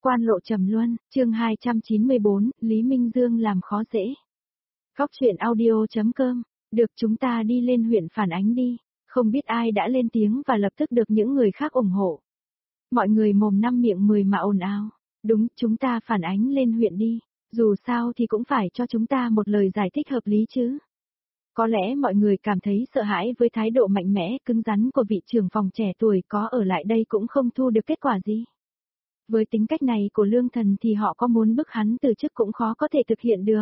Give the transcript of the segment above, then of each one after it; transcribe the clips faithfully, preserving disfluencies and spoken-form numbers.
Quan lộ trầm luân, chương hai trăm chín mươi bốn, Lý Minh Dương làm khó dễ. Góc truyện audio.com, được chúng ta đi lên huyện phản ánh đi, không biết ai đã lên tiếng và lập tức được những người khác ủng hộ. Mọi người mồm năm miệng mười mà ồn ào, đúng, chúng ta phản ánh lên huyện đi, dù sao thì cũng phải cho chúng ta một lời giải thích hợp lý chứ. Có lẽ mọi người cảm thấy sợ hãi với thái độ mạnh mẽ, cứng rắn của vị trưởng phòng trẻ tuổi, có ở lại đây cũng không thu được kết quả gì. Với tính cách này của Lương Thần thì họ có muốn bức hắn từ chức cũng khó có thể thực hiện được.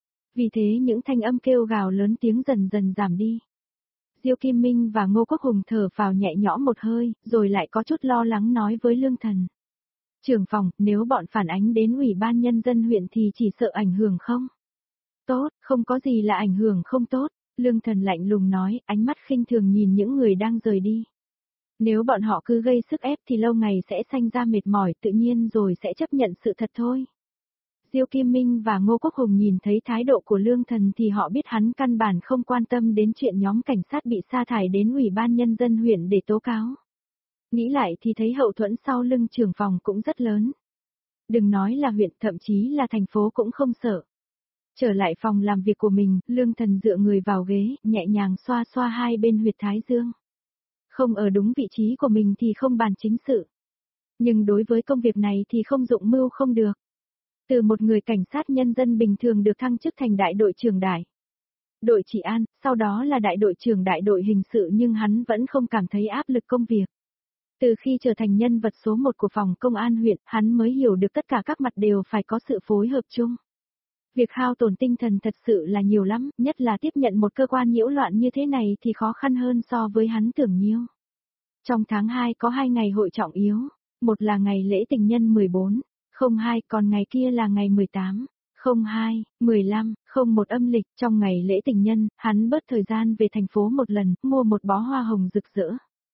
Vì thế những thanh âm kêu gào lớn tiếng dần dần giảm đi. Diêu Kim Minh và Ngô Quốc Hùng thở phào nhẹ nhõm một hơi, rồi lại có chút lo lắng nói với Lương Thần. Trưởng phòng, nếu bọn phản ánh đến Ủy ban Nhân dân huyện thì chỉ sợ ảnh hưởng không? Tốt, không có gì là ảnh hưởng không tốt, Lương Thần lạnh lùng nói, ánh mắt khinh thường nhìn những người đang rời đi. Nếu bọn họ cứ gây sức ép thì lâu ngày sẽ sanh ra mệt mỏi, tự nhiên rồi sẽ chấp nhận sự thật thôi. Diêu Kim Minh và Ngô Quốc Hùng nhìn thấy thái độ của Lương Thần thì họ biết hắn căn bản không quan tâm đến chuyện nhóm cảnh sát bị sa thải đến Ủy ban Nhân dân huyện để tố cáo. Nghĩ lại thì thấy hậu thuẫn sau lưng trưởng phòng cũng rất lớn. Đừng nói là huyện, thậm chí là thành phố cũng không sợ. Trở lại phòng làm việc của mình, Lương Thần dựa người vào ghế, nhẹ nhàng xoa xoa hai bên huyệt thái dương. Không ở đúng vị trí của mình thì không bàn chính sự. Nhưng đối với công việc này thì không dụng mưu không được. Từ một người cảnh sát nhân dân bình thường được thăng chức thành đại đội trưởng đại đội trị an, sau đó là đại đội trưởng đại đội hình sự, nhưng hắn vẫn không cảm thấy áp lực công việc. Từ khi trở thành nhân vật số một của phòng công an huyện, hắn mới hiểu được tất cả các mặt đều phải có sự phối hợp chung. Việc hao tổn tinh thần thật sự là nhiều lắm, nhất là tiếp nhận một cơ quan nhiễu loạn như thế này thì khó khăn hơn so với hắn tưởng nhiều. Trong tháng hai có hai ngày hội trọng yếu, một là ngày lễ tình nhân mười bốn, không hai, còn ngày kia là ngày mười tám, không hai, mười lăm, không một âm lịch. Trong ngày lễ tình nhân, hắn bớt thời gian về thành phố một lần, mua một bó hoa hồng rực rỡ.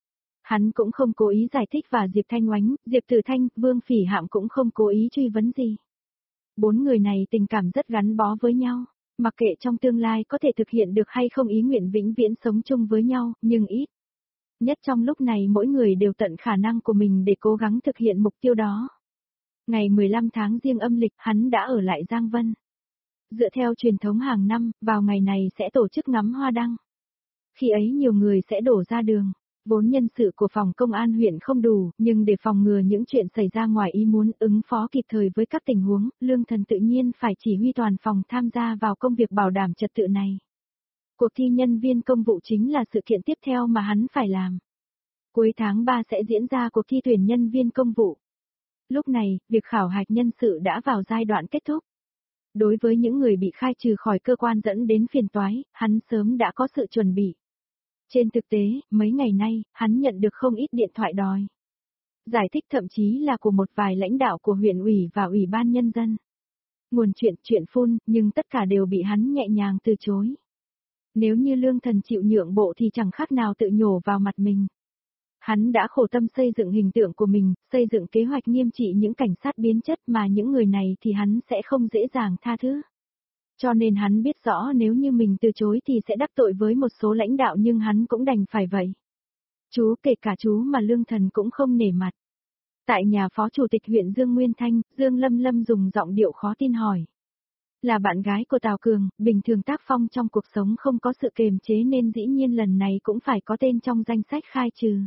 Hắn cũng không cố ý giải thích và Diệp Thanh Oánh, Diệp Tử Thanh, Vương Phỉ Hạm cũng không cố ý truy vấn gì. Bốn người này tình cảm rất gắn bó với nhau, mặc kệ trong tương lai có thể thực hiện được hay không ý nguyện vĩnh viễn sống chung với nhau, nhưng ít nhất trong lúc này mỗi người đều tận khả năng của mình để cố gắng thực hiện mục tiêu đó. Ngày mười lăm tháng Giêng âm lịch, hắn đã ở lại Giang Vân. Dựa theo truyền thống hàng năm, vào ngày này sẽ tổ chức ngắm hoa đăng. Khi ấy nhiều người sẽ đổ ra đường. Vốn nhân sự của phòng công an huyện không đủ, nhưng để phòng ngừa những chuyện xảy ra ngoài ý muốn, ứng phó kịp thời với các tình huống, Lương Thần tự nhiên phải chỉ huy toàn phòng tham gia vào công việc bảo đảm trật tự này. Cuộc thi nhân viên công vụ chính là sự kiện tiếp theo mà hắn phải làm. Cuối tháng ba sẽ diễn ra cuộc thi tuyển nhân viên công vụ. Lúc này, việc khảo hạch nhân sự đã vào giai đoạn kết thúc. Đối với những người bị khai trừ khỏi cơ quan dẫn đến phiền toái, hắn sớm đã có sự chuẩn bị. Trên thực tế, mấy ngày nay, hắn nhận được không ít điện thoại đòi giải thích, thậm chí là của một vài lãnh đạo của huyện ủy và ủy ban nhân dân. Nguồn chuyện, chuyện phun, nhưng tất cả đều bị hắn nhẹ nhàng từ chối. Nếu như Lương Thần chịu nhượng bộ thì chẳng khác nào tự nhổ vào mặt mình. Hắn đã khổ tâm xây dựng hình tượng của mình, xây dựng kế hoạch nghiêm trị những cảnh sát biến chất, mà những người này thì hắn sẽ không dễ dàng tha thứ. Cho nên hắn biết rõ nếu như mình từ chối thì sẽ đắc tội với một số lãnh đạo, nhưng hắn cũng đành phải vậy. Chú, kể cả chú mà Lương Thần cũng không nể mặt. Tại nhà phó chủ tịch huyện Dương Nguyên Thanh, Dương Lâm Lâm dùng giọng điệu khó tin hỏi. Là bạn gái của Tào Cường, bình thường tác phong trong cuộc sống không có sự kềm chế nên dĩ nhiên lần này cũng phải có tên trong danh sách khai trừ.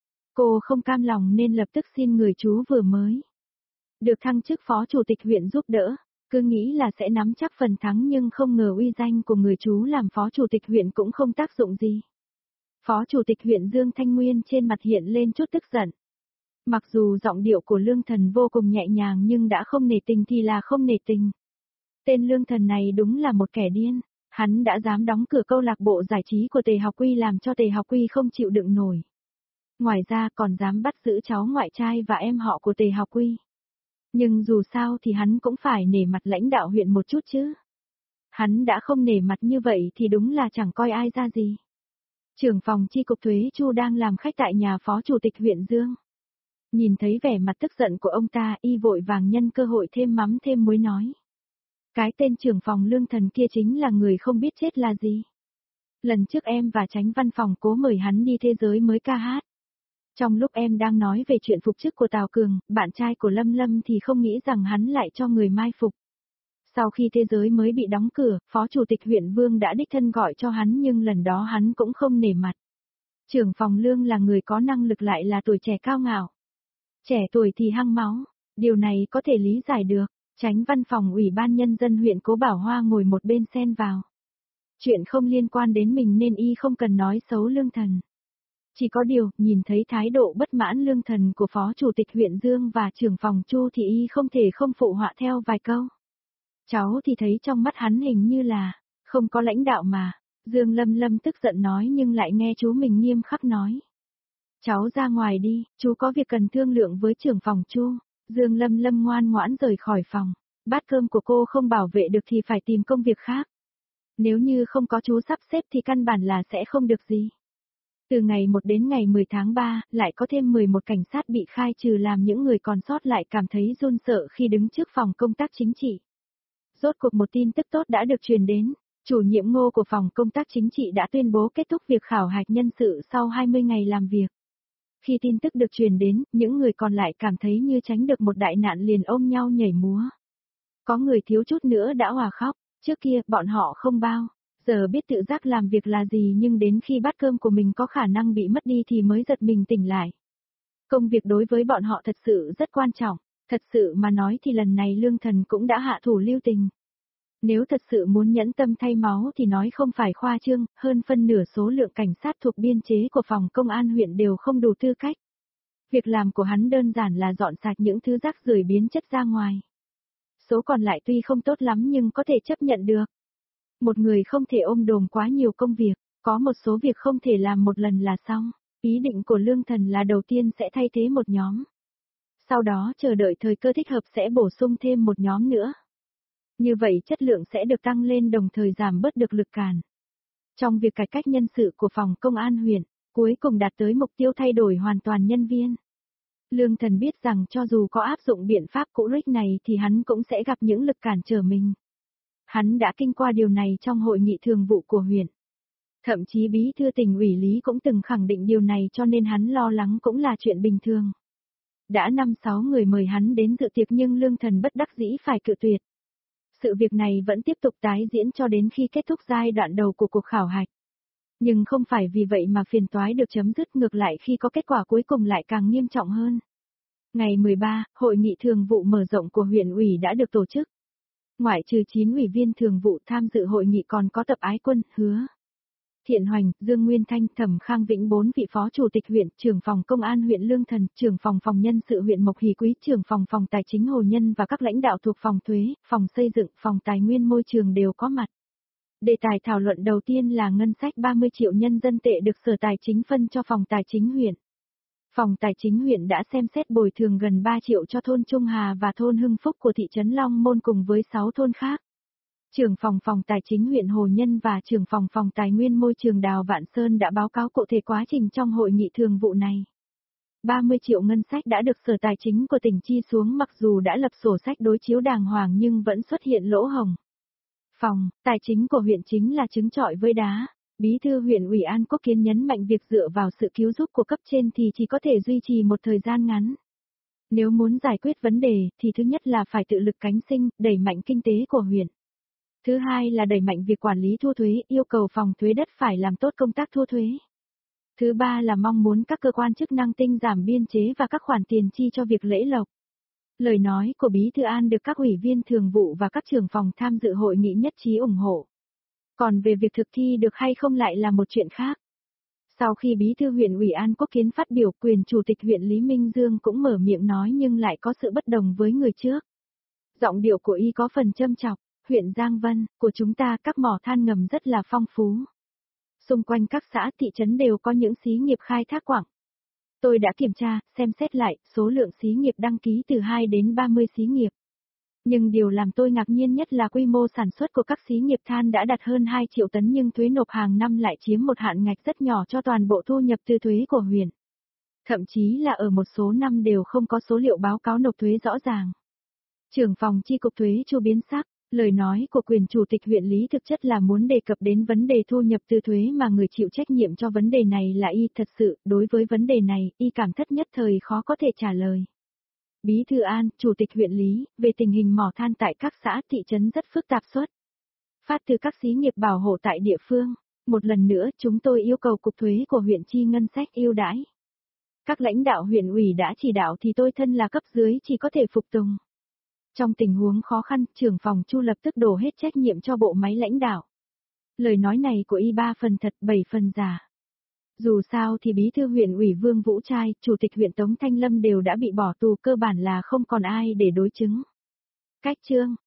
Cô không cam lòng nên lập tức xin người chú vừa mới được thăng chức phó chủ tịch huyện giúp đỡ. Cứ nghĩ là sẽ nắm chắc phần thắng, nhưng không ngờ uy danh của người chú làm phó chủ tịch huyện cũng không tác dụng gì. Phó chủ tịch huyện Dương Thanh Nguyên trên mặt hiện lên chút tức giận. Mặc dù giọng điệu của Lương Thần vô cùng nhẹ nhàng nhưng đã không nể tình thì là không nể tình. Tên Lương Thần này đúng là một kẻ điên. Hắn đã dám đóng cửa câu lạc bộ giải trí của Tề Học Quy làm cho Tề Học Quy không chịu đựng nổi. Ngoài ra còn dám bắt giữ cháu ngoại trai và em họ của Tề Học Quy. Nhưng dù sao thì hắn cũng phải nể mặt lãnh đạo huyện một chút chứ. Hắn đã không nể mặt như vậy thì đúng là chẳng coi ai ra gì. Trưởng phòng chi cục thuế Chu đang làm khách tại nhà phó chủ tịch huyện Dương. Nhìn thấy vẻ mặt tức giận của ông ta, y vội vàng nhân cơ hội thêm mắm thêm muối nói. Cái tên trưởng phòng Lương Thần kia chính là người không biết chết là gì. Lần trước em và Chánh văn phòng cố mời hắn đi thế giới mới ca hát. Trong lúc em đang nói về chuyện phục chức của Tào Cường, bạn trai của Lâm Lâm thì không nghĩ rằng hắn lại cho người mai phục. Sau khi thế giới mới bị đóng cửa, Phó Chủ tịch huyện Vương đã đích thân gọi cho hắn nhưng lần đó hắn cũng không nể mặt. Trưởng phòng Lương là người có năng lực lại là tuổi trẻ cao ngạo. Trẻ tuổi thì hăng máu, điều này có thể lý giải được. Chánh văn phòng Ủy ban Nhân dân huyện Cố Bảo Hoa ngồi một bên xen vào. Chuyện không liên quan đến mình nên y không cần nói xấu Lương Thần. Chỉ có điều, nhìn thấy thái độ bất mãn Lương Thần của Phó Chủ tịch huyện Dương và trưởng phòng Chu thì y không thể không phụ họa theo vài câu. Cháu thì thấy trong mắt hắn hình như là, không có lãnh đạo mà. Dương Lâm Lâm tức giận nói nhưng lại nghe chú mình nghiêm khắc nói. Cháu ra ngoài đi, chú có việc cần thương lượng với trưởng phòng Chu. Dương Lâm Lâm ngoan ngoãn rời khỏi phòng. Bát cơm của cô không bảo vệ được thì phải tìm công việc khác. Nếu như không có chú sắp xếp thì căn bản là sẽ không được gì. Từ ngày một đến ngày mười tháng ba, lại có thêm mười một cảnh sát bị khai trừ làm những người còn sót lại cảm thấy run sợ khi đứng trước phòng công tác chính trị. Rốt cuộc một tin tức tốt đã được truyền đến. Chủ nhiệm Ngô của phòng công tác chính trị đã tuyên bố kết thúc việc khảo hạch nhân sự sau hai mươi ngày làm việc. Khi tin tức được truyền đến, những người còn lại cảm thấy như tránh được một đại nạn liền ôm nhau nhảy múa. Có người thiếu chút nữa đã hòa khóc, trước kia bọn họ không bao giờ biết tự giác làm việc là gì nhưng đến khi bát cơm của mình có khả năng bị mất đi thì mới giật mình tỉnh lại. Công việc đối với bọn họ thật sự rất quan trọng, thật sự mà nói thì lần này Lương Thần cũng đã hạ thủ lưu tình. Nếu thật sự muốn nhẫn tâm thay máu thì nói không phải khoa trương, hơn phân nửa số lượng cảnh sát thuộc biên chế của phòng công an huyện đều không đủ tư cách. Việc làm của hắn đơn giản là dọn sạch những thứ rác rưởi biến chất ra ngoài. Số còn lại tuy không tốt lắm nhưng có thể chấp nhận được. Một người không thể ôm đồm quá nhiều công việc, có một số việc không thể làm một lần là xong. Ý định của Lương Thần là đầu tiên sẽ thay thế một nhóm. Sau đó chờ đợi thời cơ thích hợp sẽ bổ sung thêm một nhóm nữa. Như vậy chất lượng sẽ được tăng lên đồng thời giảm bớt được lực cản. Trong việc cải cách nhân sự của phòng công an huyện, cuối cùng đạt tới mục tiêu thay đổi hoàn toàn nhân viên. Lương Thần biết rằng cho dù có áp dụng biện pháp cũ rích này thì hắn cũng sẽ gặp những lực cản trở mình. Hắn đã kinh qua điều này trong hội nghị thường vụ của huyện. Thậm chí bí thư tỉnh ủy Lý cũng từng khẳng định điều này cho nên hắn lo lắng cũng là chuyện bình thường. Đã năm sáu người mời hắn đến dự tiệc nhưng Lương Thần bất đắc dĩ phải cự tuyệt. Sự việc này vẫn tiếp tục tái diễn cho đến khi kết thúc giai đoạn đầu của cuộc khảo hạch. Nhưng không phải vì vậy mà phiền toái được chấm dứt, ngược lại khi có kết quả cuối cùng lại càng nghiêm trọng hơn. Ngày mười ba, hội nghị thường vụ mở rộng của huyện ủy đã được tổ chức. Ngoại trừ chín ủy viên thường vụ tham dự hội nghị còn có Tập Ái Quân, Hứa Thiện Hoành, Dương Nguyên Thanh, Thẩm Khang Vĩnh, bốn vị phó chủ tịch huyện, trưởng phòng công an huyện Lương Thần, trưởng phòng phòng nhân sự huyện Mộc Hỷ Quý, trưởng phòng phòng tài chính Hồ Nhân và các lãnh đạo thuộc phòng thuế, phòng xây dựng, phòng tài nguyên môi trường đều có mặt. Đề tài thảo luận đầu tiên là ngân sách ba mươi triệu nhân dân tệ được Sở Tài chính phân cho phòng tài chính huyện. Phòng tài chính huyện đã xem xét bồi thường gần ba triệu cho thôn Trung Hà và thôn Hưng Phúc của thị trấn Long Môn cùng với sáu thôn khác. Trưởng phòng phòng tài chính huyện Hồ Nhân và trưởng phòng phòng tài nguyên môi trường Đào Vạn Sơn đã báo cáo cụ thể quá trình trong hội nghị thường vụ này. ba mươi triệu ngân sách đã được Sở Tài chính của tỉnh chi xuống, mặc dù đã lập sổ sách đối chiếu đàng hoàng nhưng vẫn xuất hiện lỗ hổng. Phòng tài chính của huyện chính là trứng trọi với đá. Bí thư huyện ủy An Quốc Kiến nhấn mạnh việc dựa vào sự cứu giúp của cấp trên thì chỉ có thể duy trì một thời gian ngắn. Nếu muốn giải quyết vấn đề thì thứ nhất là phải tự lực cánh sinh, đẩy mạnh kinh tế của huyện. Thứ hai là đẩy mạnh việc quản lý thu thuế, yêu cầu phòng thuế đất phải làm tốt công tác thu thuế. Thứ ba là mong muốn các cơ quan chức năng tinh giảm biên chế và các khoản tiền chi cho việc lễ lộc. Lời nói của Bí thư An được các ủy viên thường vụ và các trưởng phòng tham dự hội nghị nhất trí ủng hộ. Còn về việc thực thi được hay không lại là một chuyện khác. Sau khi Bí thư huyện ủy An Quốc Kiến phát biểu, quyền chủ tịch huyện Lý Minh Dương cũng mở miệng nói nhưng lại có sự bất đồng với người trước. Giọng điệu của y có phần châm chọc. Huyện Giang Vân của chúng ta các mỏ than ngầm rất là phong phú. Xung quanh các xã thị trấn đều có những xí nghiệp khai thác quặng. Tôi đã kiểm tra, xem xét lại, số lượng xí nghiệp đăng ký từ hai đến ba mươi xí nghiệp. Nhưng điều làm tôi ngạc nhiên nhất là quy mô sản xuất của các xí nghiệp than đã đạt hơn hai triệu tấn nhưng thuế nộp hàng năm lại chiếm một hạn ngạch rất nhỏ cho toàn bộ thu nhập từ thuế của huyện. Thậm chí là ở một số năm đều không có số liệu báo cáo nộp thuế rõ ràng. Trưởng phòng chi cục thuế Chu biến sắc. Lời nói của quyền chủ tịch huyện Lý thực chất là muốn đề cập đến vấn đề thu nhập từ thuế mà người chịu trách nhiệm cho vấn đề này là y. Thật sự, đối với vấn đề này, y cảm thất nhất thời khó có thể trả lời. Bí thư An, chủ tịch huyện Lý, về tình hình mỏ than tại các xã thị trấn rất phức tạp xuất. Phát từ các xí nghiệp bảo hộ tại địa phương. Một lần nữa chúng tôi yêu cầu cục thuế của huyện chi ngân sách ưu đãi. Các lãnh đạo huyện ủy đã chỉ đạo thì tôi thân là cấp dưới chỉ có thể phục tùng. Trong tình huống khó khăn, trưởng phòng Chu lập tức đổ hết trách nhiệm cho bộ máy lãnh đạo. Lời nói này của y ba phần thật, bảy phần giả. Dù sao thì bí thư huyện ủy Vương Vũ Trai, chủ tịch huyện Tống Thanh Lâm đều đã bị bỏ tù, cơ bản là không còn ai để đối chứng. Cách chương